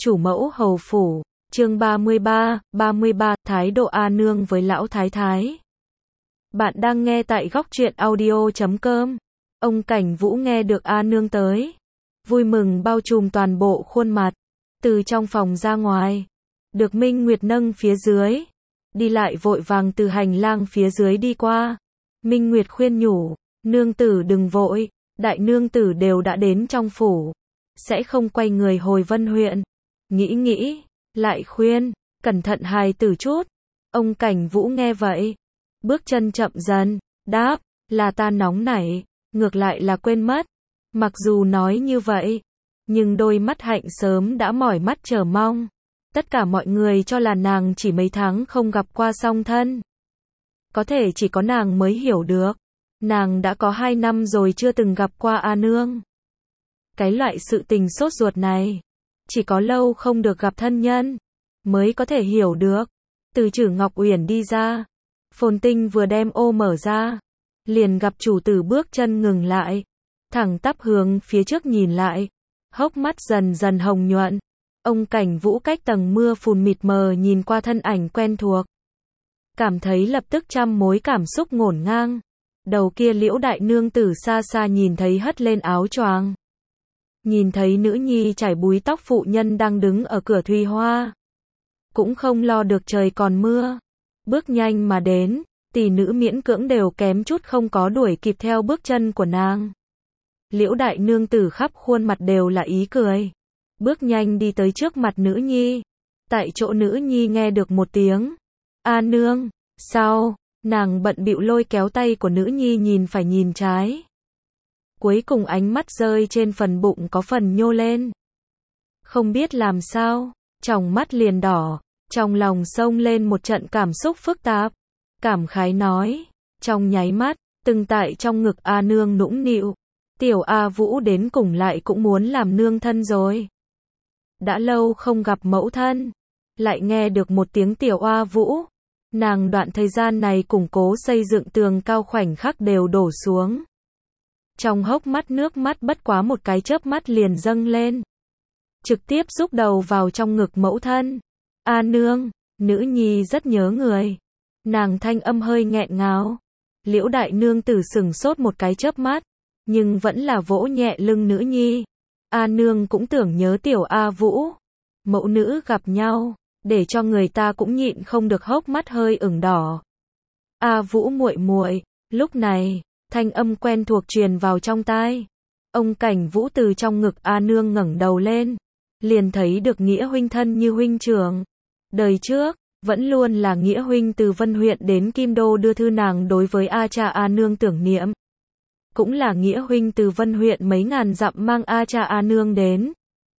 Chủ mẫu hầu phủ, chương 33, thái độ A Nương với lão thái thái. Bạn đang nghe tại góc truyện audio.com. Ông Cảnh Vũ nghe được A Nương tới. Vui mừng bao trùm toàn bộ khuôn mặt. Từ trong phòng ra ngoài. Được Minh Nguyệt nâng phía dưới. Đi lại vội vàng từ hành lang phía dưới đi qua. Minh Nguyệt khuyên nhủ, nương tử đừng vội, đại nương tử đều đã đến trong phủ. Sẽ không quay người hồi Vân huyện. Nghĩ, lại khuyên, cẩn thận hài tử chút. Ông Cảnh Vũ nghe vậy. Bước chân chậm dần, đáp, là ta nóng nảy, ngược lại là quên mất. Mặc dù nói như vậy, nhưng đôi mắt hạnh sớm đã mỏi mắt chờ mong. Tất cả mọi người cho là nàng chỉ mấy tháng không gặp qua song thân. Có thể chỉ có nàng mới hiểu được. Nàng đã có 2 năm rồi chưa từng gặp qua A Nương. Cái loại sự tình sốt ruột này, chỉ có lâu không được gặp thân nhân, mới có thể hiểu được. Từ Trử Ngọc Uyển đi ra, Phồn Tinh vừa đem ô mở ra, liền gặp chủ tử bước chân ngừng lại, thẳng tắp hướng phía trước nhìn lại, hốc mắt dần dần hồng nhuận. Ông Cảnh Vũ cách tầng mưa phùn mịt mờ nhìn qua thân ảnh quen thuộc, cảm thấy lập tức trăm mối cảm xúc ngổn ngang. Đầu kia Liễu đại nương tử xa xa nhìn thấy hất lên áo choàng, nhìn thấy nữ nhi trải búi tóc phụ nhân đang đứng ở cửa Thùy Hoa, cũng không lo được trời còn mưa, bước nhanh mà đến, tỷ nữ miễn cưỡng đều kém chút không có đuổi kịp theo bước chân của nàng. Liễu đại nương tử khắp khuôn mặt đều là ý cười, bước nhanh đi tới trước mặt nữ nhi. Tại chỗ nữ nhi nghe được một tiếng A Nương, sau, nàng bận bịu lôi kéo tay của nữ nhi nhìn phải nhìn trái. Cuối cùng ánh mắt rơi trên phần bụng có phần nhô lên. Không biết làm sao, tròng mắt liền đỏ, trong lòng xông lên một trận cảm xúc phức tạp. Cảm khái nói, trong nháy mắt, từng tại trong ngực A Nương nũng nịu. Tiểu A Vũ đến cùng lại cũng muốn làm nương thân rồi. Đã lâu không gặp mẫu thân, lại nghe được một tiếng tiểu A Vũ. Nàng đoạn thời gian này củng cố xây dựng tường cao khoảnh khắc đều đổ xuống. Trong hốc mắt nước mắt bất quá một cái chớp mắt liền dâng lên. Trực tiếp rúc đầu vào trong ngực mẫu thân. A Nương, nữ nhi rất nhớ người. Nàng thanh âm hơi nghẹn ngào. Liễu đại nương tử sửng sốt một cái chớp mắt, nhưng vẫn là vỗ nhẹ lưng nữ nhi. A Nương cũng tưởng nhớ tiểu A Vũ. Mẫu nữ gặp nhau, để cho người ta cũng nhịn không được hốc mắt hơi ửng đỏ. A Vũ muội muội, lúc này, thanh âm quen thuộc truyền vào trong tai. Ông Cảnh Vũ từ trong ngực A Nương ngẩng đầu lên, liền thấy được Nghĩa huynh thân như huynh trưởng. Đời trước, vẫn luôn là Nghĩa huynh từ Vân huyện đến Kim Đô đưa thư nàng đối với A cha A Nương tưởng niệm. Cũng là Nghĩa huynh từ Vân huyện mấy ngàn dặm mang A cha A Nương đến.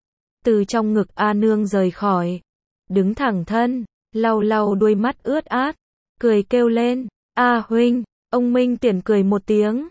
Từ trong ngực A Nương rời khỏi, đứng thẳng thân, lau lau đuôi mắt ướt át, cười kêu lên, A huynh. Ông Minh Tiễn cười một tiếng.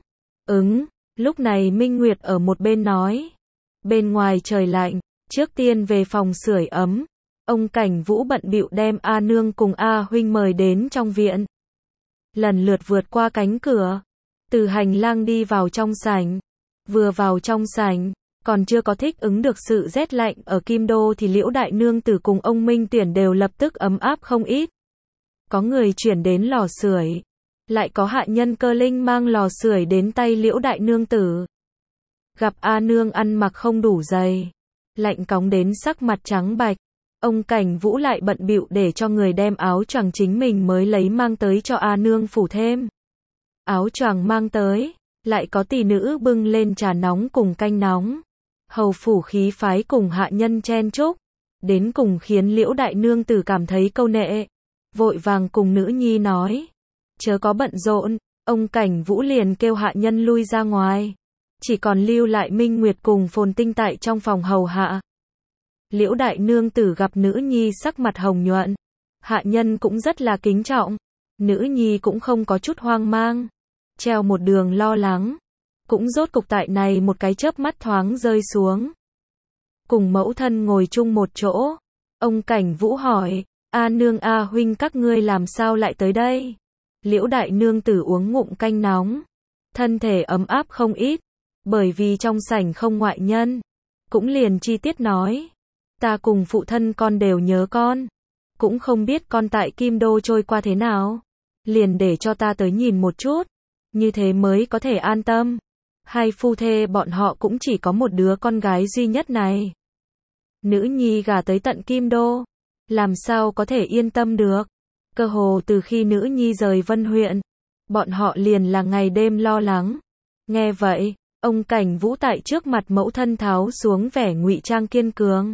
Lúc này Minh Nguyệt ở một bên nói. Bên ngoài trời lạnh, trước tiên về phòng sưởi ấm. Ông Cảnh Vũ bận bịu đem A Nương cùng A huynh mời đến trong viện. Lần lượt vượt qua cánh cửa, từ hành lang đi vào trong sảnh. Vừa vào trong sảnh, còn chưa có thích ứng được sự rét lạnh ở Kim Đô thì Liễu đại nương tử cùng ông Minh Tiễn đều lập tức ấm áp không ít. Có người chuyển đến lò sưởi, lại có hạ nhân Cơ Linh mang lò sưởi đến tay Liễu đại nương tử. Gặp A Nương ăn mặc không đủ dày, lạnh cóng đến sắc mặt trắng bạch, ông Cảnh Vũ lại bận bịu để cho người đem áo choàng chính mình mới lấy mang tới cho A Nương phủ thêm. Áo choàng mang tới, lại có tỷ nữ bưng lên trà nóng cùng canh nóng. Hầu phủ khí phái cùng hạ nhân chen chúc, đến cùng khiến Liễu đại nương tử cảm thấy câu nệ, vội vàng cùng nữ nhi nói, chớ có bận rộn. Ông Cảnh Vũ liền kêu hạ nhân lui ra ngoài, chỉ còn lưu lại Minh Nguyệt cùng Phồn Tinh tại trong phòng hầu hạ. Liễu đại nương tử gặp nữ nhi sắc mặt hồng nhuận, hạ nhân cũng rất là kính trọng, nữ nhi cũng không có chút hoang mang, treo một đường lo lắng, cũng rốt cục tại này một cái chớp mắt thoáng rơi xuống. Cùng mẫu thân ngồi chung một chỗ, ông Cảnh Vũ hỏi, A Nương A huynh các ngươi làm sao lại tới đây? Liễu đại nương tử uống ngụm canh nóng, thân thể ấm áp không ít, bởi vì trong sảnh không ngoại nhân, cũng liền chi tiết nói. Ta cùng phụ thân con đều nhớ con. Cũng không biết con tại Kim Đô trôi qua thế nào. Liền để cho ta tới nhìn một chút. Như thế mới có thể an tâm. Hai phu thê bọn họ cũng chỉ có một đứa con gái duy nhất này. Nữ nhi gả tới tận Kim Đô. Làm sao có thể yên tâm được. Cơ hồ từ khi nữ nhi rời Vân huyện, bọn họ liền là ngày đêm lo lắng. Nghe vậy, ông Cảnh Vũ tại trước mặt mẫu thân tháo xuống vẻ ngụy trang kiên cường.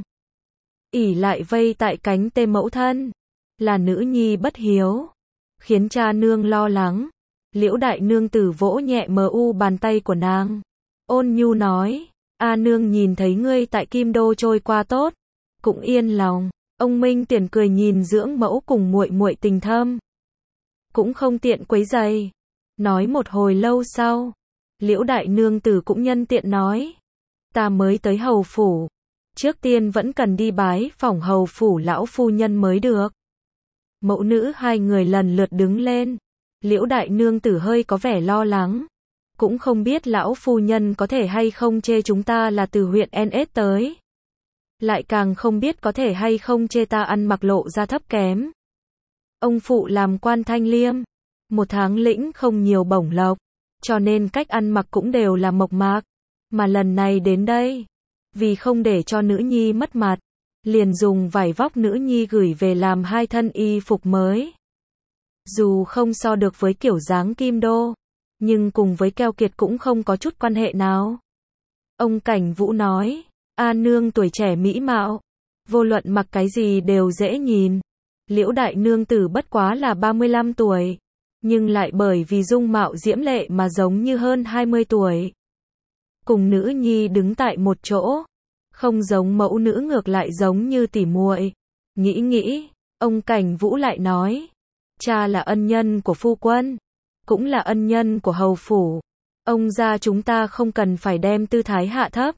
Ỉ lại vây tại cánh tê mẫu thân. Là nữ nhi bất hiếu. Khiến cha nương lo lắng. Liễu đại nương tử vỗ nhẹ bàn tay của nàng. Ôn nhu nói, A nương nhìn thấy ngươi tại Kim Đô trôi qua tốt. Cũng yên lòng. Ông Minh Tuyển cười nhìn dưỡng mẫu cùng muội muội tình thâm. Cũng không tiện quấy rầy. Nói một hồi lâu sau, Liễu đại nương tử cũng nhân tiện nói, ta mới tới hầu phủ, trước tiên vẫn cần đi bái phỏng hầu phủ lão phu nhân mới được. Mẫu nữ hai người lần lượt đứng lên. Liễu đại nương tử hơi có vẻ lo lắng, cũng không biết lão phu nhân có thể hay không chê chúng ta là từ huyện NS tới. Lại càng không biết có thể hay không chê ta ăn mặc lộ ra thấp kém. Ông phụ làm quan thanh liêm, một tháng lĩnh không nhiều bổng lộc, cho nên cách ăn mặc cũng đều là mộc mạc. Mà lần này đến đây, vì không để cho nữ nhi mất mặt, liền dùng vải vóc nữ nhi gửi về làm hai thân y phục mới. Dù không so được với kiểu dáng Kim Đô, nhưng cùng với keo kiệt cũng không có chút quan hệ nào. Ông Cảnh Vũ nói, A nương tuổi trẻ mỹ mạo, vô luận mặc cái gì đều dễ nhìn. Liễu đại nương tử bất quá là 35 tuổi, nhưng lại bởi vì dung mạo diễm lệ mà giống như hơn 20 tuổi. Cùng nữ nhi đứng tại một chỗ, không giống mẫu nữ ngược lại giống như tỉ muội. Nghĩ, ông Cảnh Vũ lại nói, cha là ân nhân của phu quân, cũng là ân nhân của hầu phủ. Ông gia chúng ta không cần phải đem tư thái hạ thấp.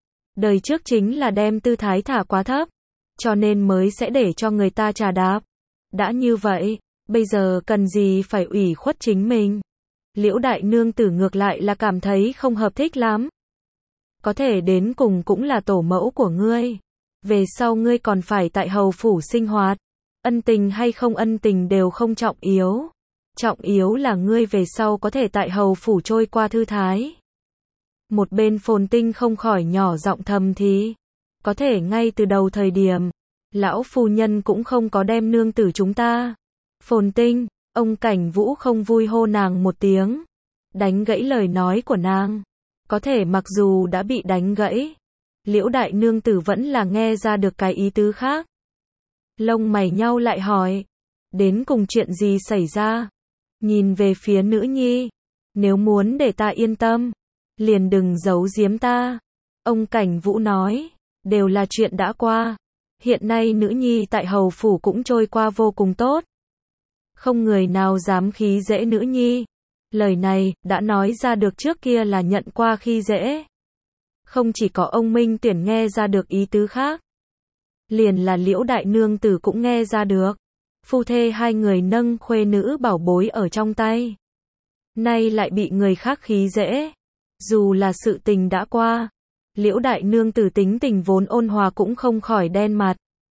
Đời trước chính là đem tư thái thả quá thấp, cho nên mới sẽ để cho người ta trà đạp. Đã như vậy, bây giờ cần gì phải ủy khuất chính mình. Liễu đại nương tử ngược lại là cảm thấy không hợp thích lắm. Có thể đến cùng cũng là tổ mẫu của ngươi. Về sau ngươi còn phải tại hầu phủ sinh hoạt. Ân tình hay không ân tình đều không trọng yếu. Trọng yếu là ngươi về sau có thể tại hầu phủ trôi qua thư thái. Một bên Phồn Tinh không khỏi nhỏ giọng thầm thì. Có thể ngay từ đầu thời điểm, lão phu nhân cũng không có đem nương tử chúng ta. Phồn Tinh, ông Cảnh Vũ không vui hô nàng một tiếng. Đánh gãy lời nói của nàng. Có thể mặc dù đã bị đánh gãy, Liễu đại nương tử vẫn là nghe ra được cái ý tứ khác. Lông mày nhau lại hỏi, đến cùng chuyện gì xảy ra? Nhìn về phía nữ nhi, nếu muốn để ta yên tâm, liền đừng giấu giếm ta. Ông Cảnh Vũ nói, đều là chuyện đã qua. Hiện nay nữ nhi tại hầu phủ cũng trôi qua vô cùng tốt. Không người nào dám khí dễ nữ nhi. Lời này, đã nói ra được trước kia là nhận qua khi dễ. Không chỉ có ông Minh Tuyển nghe ra được ý tứ khác. Liền là Liễu đại nương tử cũng nghe ra được. Phu thê hai người nâng khuê nữ bảo bối ở trong tay. Nay lại bị người khác khí dễ. Dù là sự tình đã qua, Liễu đại nương tử tính tình vốn ôn hòa cũng không khỏi đen mặt.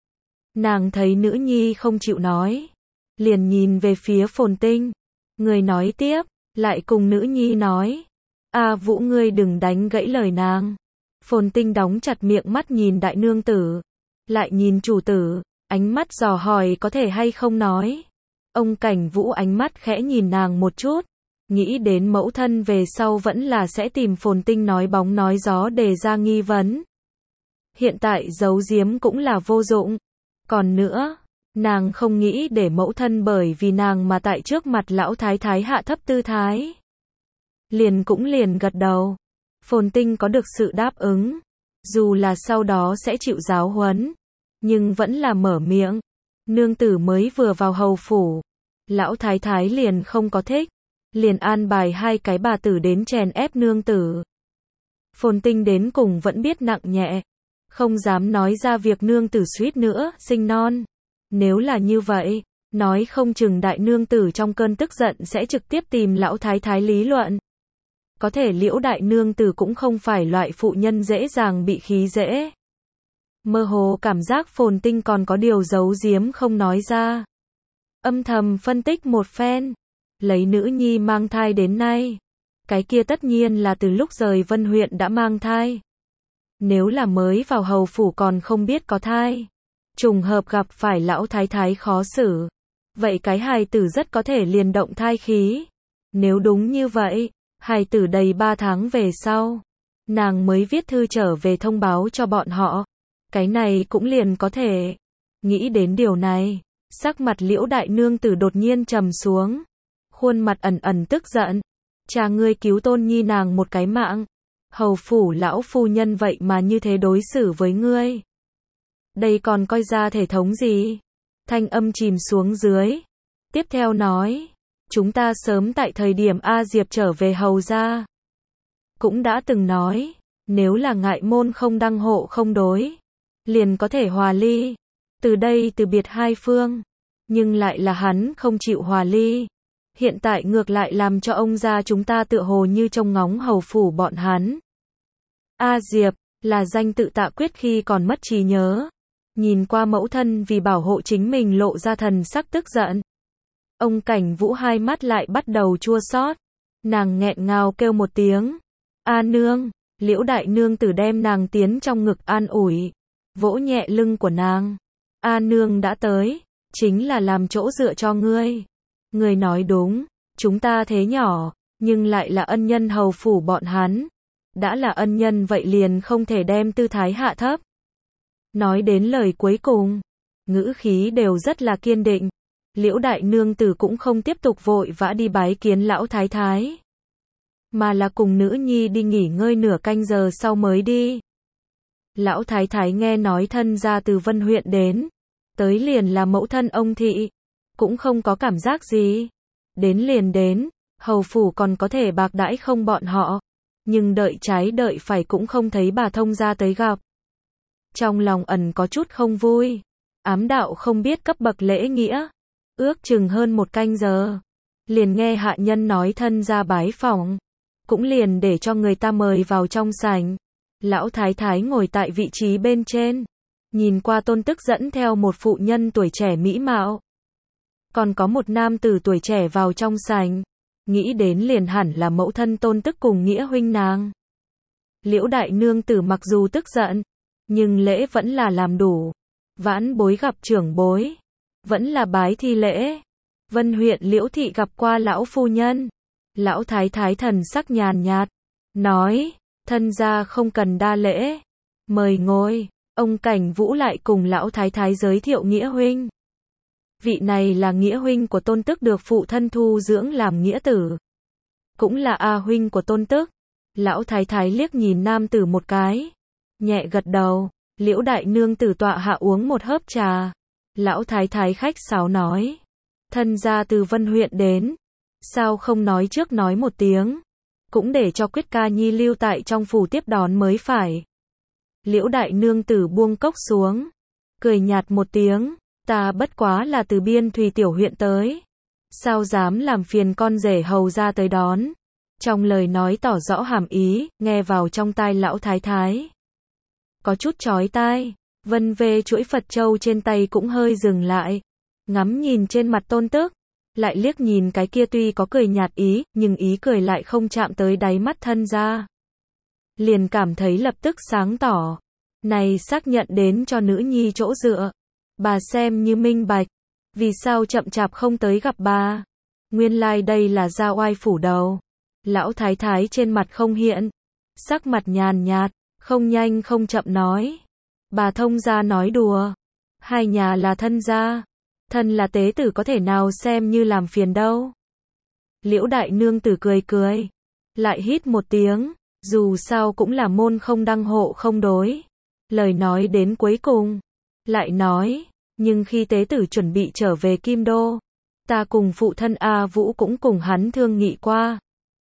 Nàng thấy nữ nhi không chịu nói, liền nhìn về phía Phồn Tinh. Người nói tiếp, lại cùng nữ nhi nói, A Vũ ngươi đừng đánh gãy lời nàng. Phồn Tinh đóng chặt miệng mắt nhìn đại nương tử, lại nhìn chủ tử, ánh mắt dò hỏi có thể hay không nói. Ông Cảnh Vũ ánh mắt khẽ nhìn nàng một chút, nghĩ đến mẫu thân về sau vẫn là sẽ tìm Phồn Tinh nói bóng nói gió đề ra nghi vấn. Hiện tại giấu giếm cũng là vô dụng. Còn nữa, nàng không nghĩ để mẫu thân bởi vì nàng mà tại trước mặt lão thái thái hạ thấp tư thái. Liền gật đầu. Phồn Tinh có được sự đáp ứng, dù là sau đó sẽ chịu giáo huấn, nhưng vẫn là mở miệng. Nương tử mới vừa vào hầu phủ, lão thái thái liền không có thích, liền an bài hai cái bà tử đến chèn ép nương tử. Phồn Tinh đến cùng vẫn biết nặng nhẹ, không dám nói ra việc nương tử suýt nữa sinh non. Nếu là như vậy, nói không chừng đại nương tử trong cơn tức giận sẽ trực tiếp tìm lão thái thái lý luận. Có thể Liễu đại nương tử cũng không phải loại phụ nhân dễ dàng bị khí dễ. Mơ hồ cảm giác Phồn Tinh còn có điều giấu giếm không nói ra. Âm thầm phân tích một phen, lấy nữ nhi mang thai đến nay, cái kia tất nhiên là từ lúc rời Vân huyện đã mang thai. Nếu là mới vào hầu phủ còn không biết có thai, trùng hợp gặp phải lão thái thái khó xử, vậy cái hài tử rất có thể liền động thai khí. Nếu đúng như vậy, hài tử đầy 3 tháng về sau, nàng mới viết thư trở về thông báo cho bọn họ. Cái này cũng liền có thể. Nghĩ đến điều này, sắc mặt Liễu đại nương tử đột nhiên trầm xuống, khuôn mặt ẩn ẩn tức giận. Cha ngươi cứu tôn nhi nàng một cái mạng, hầu phủ lão phu nhân vậy mà như thế đối xử với ngươi. Đây còn coi ra thể thống gì? Thanh âm chìm xuống dưới. Tiếp theo nói, chúng ta sớm tại thời điểm A Diệp trở về hầu gia, cũng đã từng nói, nếu là ngại môn không đăng hộ không đối, liền có thể hòa ly, từ đây từ biệt hai phương. Nhưng lại là hắn không chịu hòa ly. Hiện tại ngược lại làm cho ông gia chúng ta tựa hồ như trông ngóng hầu phủ bọn hắn. A Diệp, là danh tự Tạ Quyết khi còn mất trí nhớ. Nhìn qua mẫu thân vì bảo hộ chính mình lộ ra thần sắc tức giận. Ông Cảnh Vũ hai mắt lại bắt đầu chua xót. Nàng nghẹn ngào kêu một tiếng. A nương, Liễu đại nương tử đem nàng tiến trong ngực an ủi, vỗ nhẹ lưng của nàng. A nương đã tới, chính là làm chỗ dựa cho ngươi. Ngươi nói đúng, chúng ta thế nhỏ, nhưng lại là ân nhân hầu phủ bọn hắn. Đã là ân nhân vậy liền không thể đem tư thái hạ thấp. Nói đến lời cuối cùng, ngữ khí đều rất là kiên định. Liễu đại nương tử cũng không tiếp tục vội vã đi bái kiến lão thái thái, mà là cùng nữ nhi đi nghỉ ngơi nửa canh giờ sau mới đi. Lão thái thái nghe nói thân gia từ Vân huyện đến, tới liền là mẫu thân ông thị, cũng không có cảm giác gì. Đến liền đến, hầu phủ còn có thể bạc đãi không bọn họ, nhưng đợi trái đợi phải cũng không thấy bà thông gia tới gặp. Trong lòng ẩn có chút không vui, ám đạo không biết cấp bậc lễ nghĩa. Ước chừng hơn một canh giờ, liền nghe hạ nhân nói thân gia bái phỏng, cũng liền để cho người ta mời vào trong sảnh. Lão thái thái ngồi tại vị trí bên trên, nhìn qua Tôn Tức dẫn theo một phụ nhân tuổi trẻ mỹ mạo, còn có một nam tử tuổi trẻ vào trong sảnh, nghĩ đến liền hẳn là mẫu thân Tôn Tức cùng nghĩa huynh nàng. Liễu đại nương tử mặc dù tức giận, nhưng lễ vẫn là làm đủ. Vãn bối gặp trưởng bối, vẫn là bái thi lễ. Vân huyện Liễu thị gặp qua lão phu nhân. Lão thái thái thần sắc nhàn nhạt, nói, thân gia không cần đa lễ, mời ngồi. Ông Cảnh Vũ lại cùng lão thái thái giới thiệu nghĩa huynh. Vị này là nghĩa huynh của Tôn Tức được phụ thân thu dưỡng làm nghĩa tử, cũng là A huynh của Tôn Tức. Lão thái thái liếc nhìn nam tử một cái, nhẹ gật đầu. Liễu đại nương tử tọa hạ uống một hớp trà. Lão thái thái khách sáo nói, thân gia từ Vân huyện đến, sao không nói trước nói một tiếng, cũng để cho Quyết ca nhi lưu tại trong phủ tiếp đón mới phải. Liễu đại nương tử buông cốc xuống, cười nhạt một tiếng, ta bất quá là từ Biên Thùy tiểu huyện tới, sao dám làm phiền con rể hầu ra tới đón. Trong lời nói tỏ rõ hàm ý, nghe vào trong tai lão thái thái có chút chói tai. Vân về chuỗi Phật châu trên tay cũng hơi dừng lại, ngắm nhìn trên mặt Tôn Tức, lại liếc nhìn cái kia tuy có cười nhạt ý, nhưng ý cười lại không chạm tới đáy mắt thân gia. Liền cảm thấy lập tức sáng tỏ, này xác nhận đến cho nữ nhi chỗ dựa. Bà xem như minh bạch, vì sao chậm chạp không tới gặp bà. Nguyên lai đây là gia oai phủ đầu. Lão thái thái trên mặt không hiện, sắc mặt nhàn nhạt, không nhanh không chậm nói. Bà thông gia nói đùa, hai nhà là thân gia, thân là tế tử có thể nào xem như làm phiền đâu. Liễu đại nương tử cười cười, lại hít một tiếng, dù sao cũng là môn không đăng hộ không đối. Lời nói đến cuối cùng, lại nói, nhưng khi tế tử chuẩn bị trở về Kim Đô, ta cùng phụ thân A Vũ cũng cùng hắn thương nghị qua.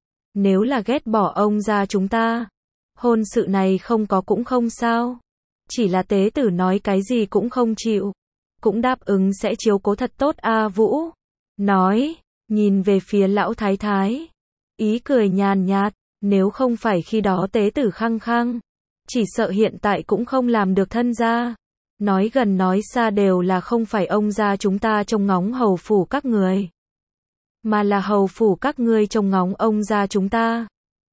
Nếu là ghét bỏ ông gia chúng ta, hôn sự này không có cũng không sao. Chỉ là tế tử nói cái gì cũng không chịu, cũng đáp ứng sẽ chiếu cố thật tốt A Vũ. Nói, nhìn về phía lão thái thái, ý cười nhàn nhạt, nếu không phải khi đó tế tử khăng khăng, chỉ sợ hiện tại cũng không làm được thân gia. Nói gần nói xa đều là không phải ông gia chúng ta trông ngóng hầu phủ các người, mà là hầu phủ các ngươi trông ngóng ông gia chúng ta.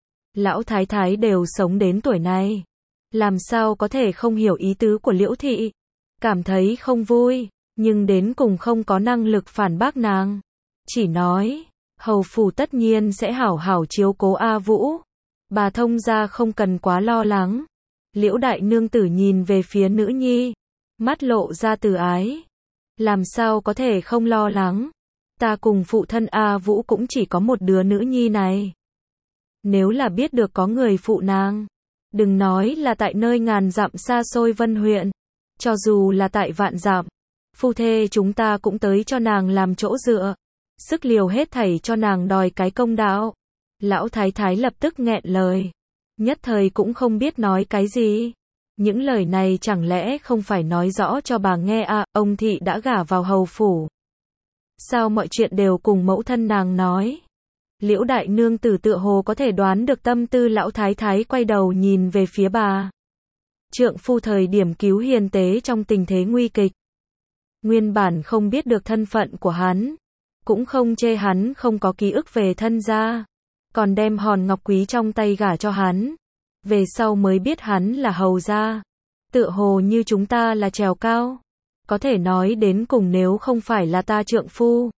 Lão thái thái đều sống đến tuổi này, làm sao có thể không hiểu ý tứ của Liễu thị, cảm thấy không vui, nhưng đến cùng không có năng lực phản bác nàng. Chỉ nói, hầu phủ tất nhiên sẽ hảo hảo chiếu cố A Vũ, bà thông gia không cần quá lo lắng. Liễu đại nương tử nhìn về phía nữ nhi, mắt lộ ra từ ái. Làm sao có thể không lo lắng, ta cùng phụ thân A Vũ cũng chỉ có một đứa nữ nhi này. Nếu là biết được có người phụ nàng, đừng nói là tại nơi ngàn dặm xa xôi Vân huyện, cho dù là tại vạn dặm, phu thê chúng ta cũng tới cho nàng làm chỗ dựa, sức liều hết thảy cho nàng đòi cái công đạo. Lão thái thái lập tức nghẹn lời, nhất thời cũng không biết nói cái gì. Những lời này chẳng lẽ không phải nói rõ cho bà nghe à, ông thị đã gả vào hầu phủ. Sao mọi chuyện đều cùng mẫu thân nàng nói? Liễu đại nương tử tựa hồ có thể đoán được tâm tư lão thái thái, quay đầu nhìn về phía bà. Trượng phu thời điểm cứu hiền tế trong tình thế nguy kịch. Nguyên bản không biết được thân phận của hắn, cũng không chê hắn không có ký ức về thân gia, còn đem hòn ngọc quý trong tay gả cho hắn. Về sau mới biết hắn là hầu gia. Tựa hồ như chúng ta là trèo cao. Có thể nói đến cùng nếu không phải là ta trượng phu,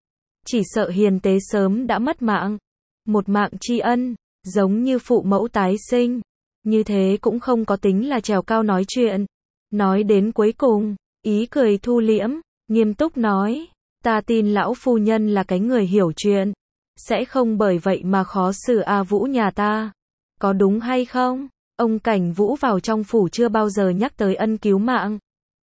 chỉ sợ hiền tế sớm đã mất mạng. Một mạng tri ân, giống như phụ mẫu tái sinh. Như thế cũng không có tính là trèo cao nói chuyện. Nói đến cuối cùng, ý cười thu liễm, nghiêm túc nói, ta tin lão phu nhân là cái người hiểu chuyện, sẽ không bởi vậy mà khó xử A Vũ nhà ta. Có đúng hay không? Ông Cảnh Vũ vào trong phủ chưa bao giờ nhắc tới ân cứu mạng.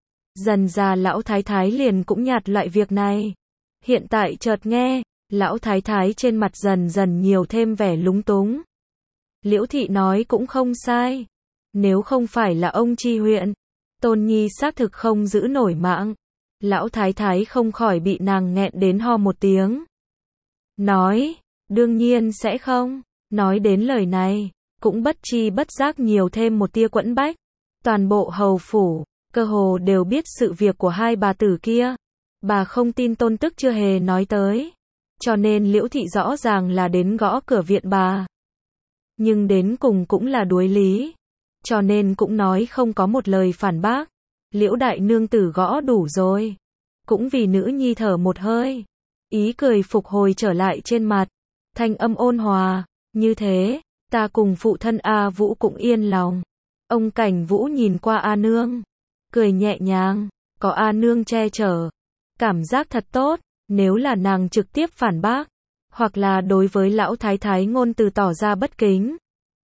Dần già lão thái thái liền cũng nhạt lại việc này. Hiện tại chợt nghe, lão thái thái trên mặt dần dần nhiều thêm vẻ lúng túng. Liễu thị nói cũng không sai. Nếu không phải là ông Tri huyện, Tôn Nhi xác thực không giữ nổi mạng. Lão thái thái không khỏi bị nàng nghẹn đến ho một tiếng. Nói, đương nhiên sẽ không. Nói đến lời này, cũng bất chi bất giác nhiều thêm một tia quẫn bách. Toàn bộ hầu phủ, cơ hồ đều biết sự việc của hai bà tử kia. Bà không tin tôn tức chưa hề nói tới. Cho nên Liễu thị rõ ràng là đến gõ cửa viện bà. Nhưng đến cùng cũng là đuối lý. Cho nên cũng nói không có một lời phản bác. Liễu đại nương tử gõ đủ rồi. Cũng vì nữ nhi thở một hơi. Ý cười phục hồi trở lại trên mặt. Thanh âm ôn hòa. Như thế, ta cùng phụ thân A Vũ cũng yên lòng. Ông Cảnh Vũ nhìn qua A Nương, cười nhẹ nhàng, có A Nương che chở, cảm giác thật tốt. Nếu là nàng trực tiếp phản bác, hoặc là đối với lão thái thái ngôn từ tỏ ra bất kính,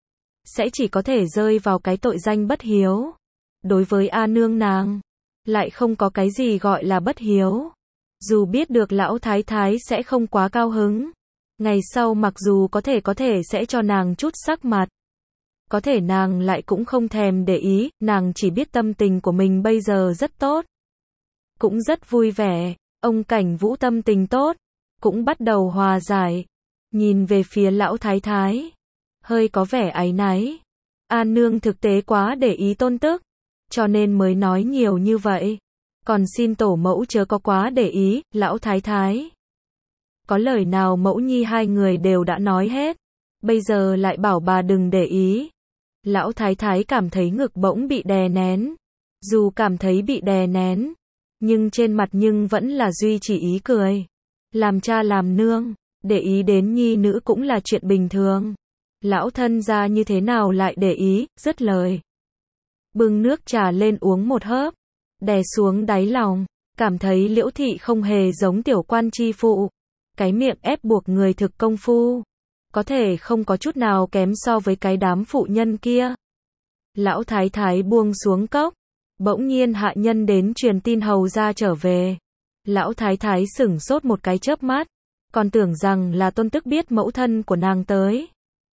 sẽ chỉ có thể rơi vào cái tội danh bất hiếu. Đối với A Nương nàng, lại không có cái gì gọi là bất hiếu. Dù biết được lão thái thái sẽ không quá cao hứng, ngày sau mặc dù có thể sẽ cho nàng chút sắc mặt, có thể nàng lại cũng không thèm để ý. Nàng chỉ biết tâm tình của mình bây giờ rất tốt, cũng rất vui vẻ. Ông Cảnh Vũ tâm tình tốt, cũng bắt đầu hòa giải. Nhìn về phía lão thái thái, hơi có vẻ áy náy. An Nương thực tế quá để ý tôn tức, cho nên mới nói nhiều như vậy. Còn xin tổ mẫu chớ có quá để ý, lão thái thái. Có lời nào mẫu nhi hai người đều đã nói hết, bây giờ lại bảo bà đừng để ý. Lão thái thái cảm thấy ngực bỗng bị đè nén. Dù cảm thấy bị đè nén, nhưng trên mặt nhưng vẫn là duy trì ý cười. Làm cha làm nương, để ý đến nhi nữ cũng là chuyện bình thường. Lão thân gia như thế nào lại để ý, dứt lời. Bưng nước trà lên uống một hớp, đè xuống đáy lòng, cảm thấy Liễu thị không hề giống tiểu quan chi phụ. Cái miệng ép buộc người thực công phu, có thể không có chút nào kém so với cái đám phụ nhân kia. Lão thái thái buông xuống cốc, bỗng nhiên hạ nhân đến truyền tin hầu gia trở về. Lão thái thái sửng sốt một cái chớp mắt, còn tưởng rằng là tôn tức biết mẫu thân của nàng tới,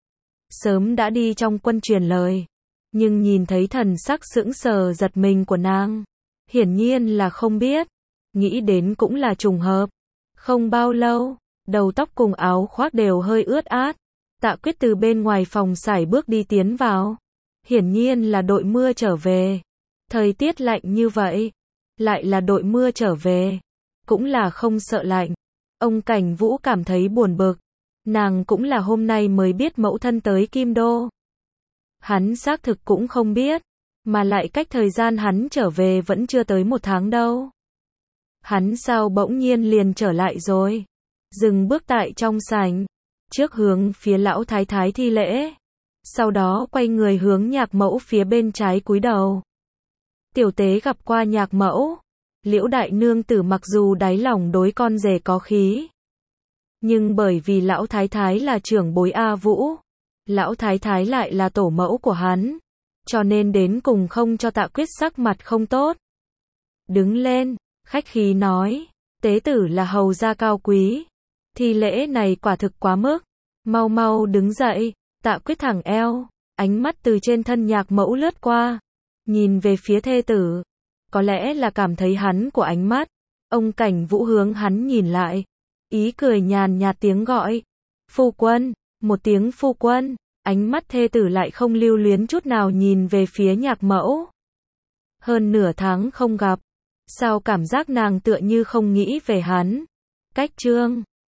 sớm đã đi trong quân truyền lời. Nhưng nhìn thấy thần sắc sững sờ giật mình của nàng, hiển nhiên là không biết. Nghĩ đến cũng là trùng hợp. Không bao lâu, đầu tóc cùng áo khoác đều hơi ướt át. Tạ Quyết từ bên ngoài phòng sải bước đi tiến vào. Hiển nhiên là đội mưa trở về. Thời tiết lạnh như vậy, lại là đội mưa trở về, cũng là không sợ lạnh. Ông Cảnh Vũ cảm thấy buồn bực. Nàng cũng là hôm nay mới biết mẫu thân tới Kim Đô. Hắn xác thực cũng không biết, mà lại cách thời gian hắn trở về vẫn chưa tới 1 tháng đâu. Hắn sao bỗng nhiên liền trở lại rồi? Dừng bước tại trong sảnh, trước hướng phía lão thái thái thi lễ, sau đó quay người hướng Nhạc Mẫu phía bên trái cúi đầu. Tiểu tế gặp qua Nhạc Mẫu. Liễu đại nương tử mặc dù đáy lòng đối con rể có khí, nhưng bởi vì lão thái thái là trưởng bối A Vũ, lão thái thái lại là tổ mẫu của hắn, cho nên đến cùng không cho Tạ Quyết sắc mặt không tốt. Đứng lên, khách khí nói, tế tử là hầu gia cao quý, thi lễ này quả thực quá mức, mau mau đứng dậy. Tạ Quyết thẳng eo, ánh mắt từ trên thân Nhạc Mẫu lướt qua, nhìn về phía thê tử, có lẽ là cảm thấy hắn của ánh mắt, ông Cảnh Vũ hướng hắn nhìn lại, ý cười nhàn nhạt tiếng gọi, phu quân, một tiếng phu quân, ánh mắt thê tử lại không lưu luyến chút nào nhìn về phía Nhạc Mẫu. Hơn nửa tháng không gặp, sao cảm giác nàng tựa như không nghĩ về hắn. Cách chương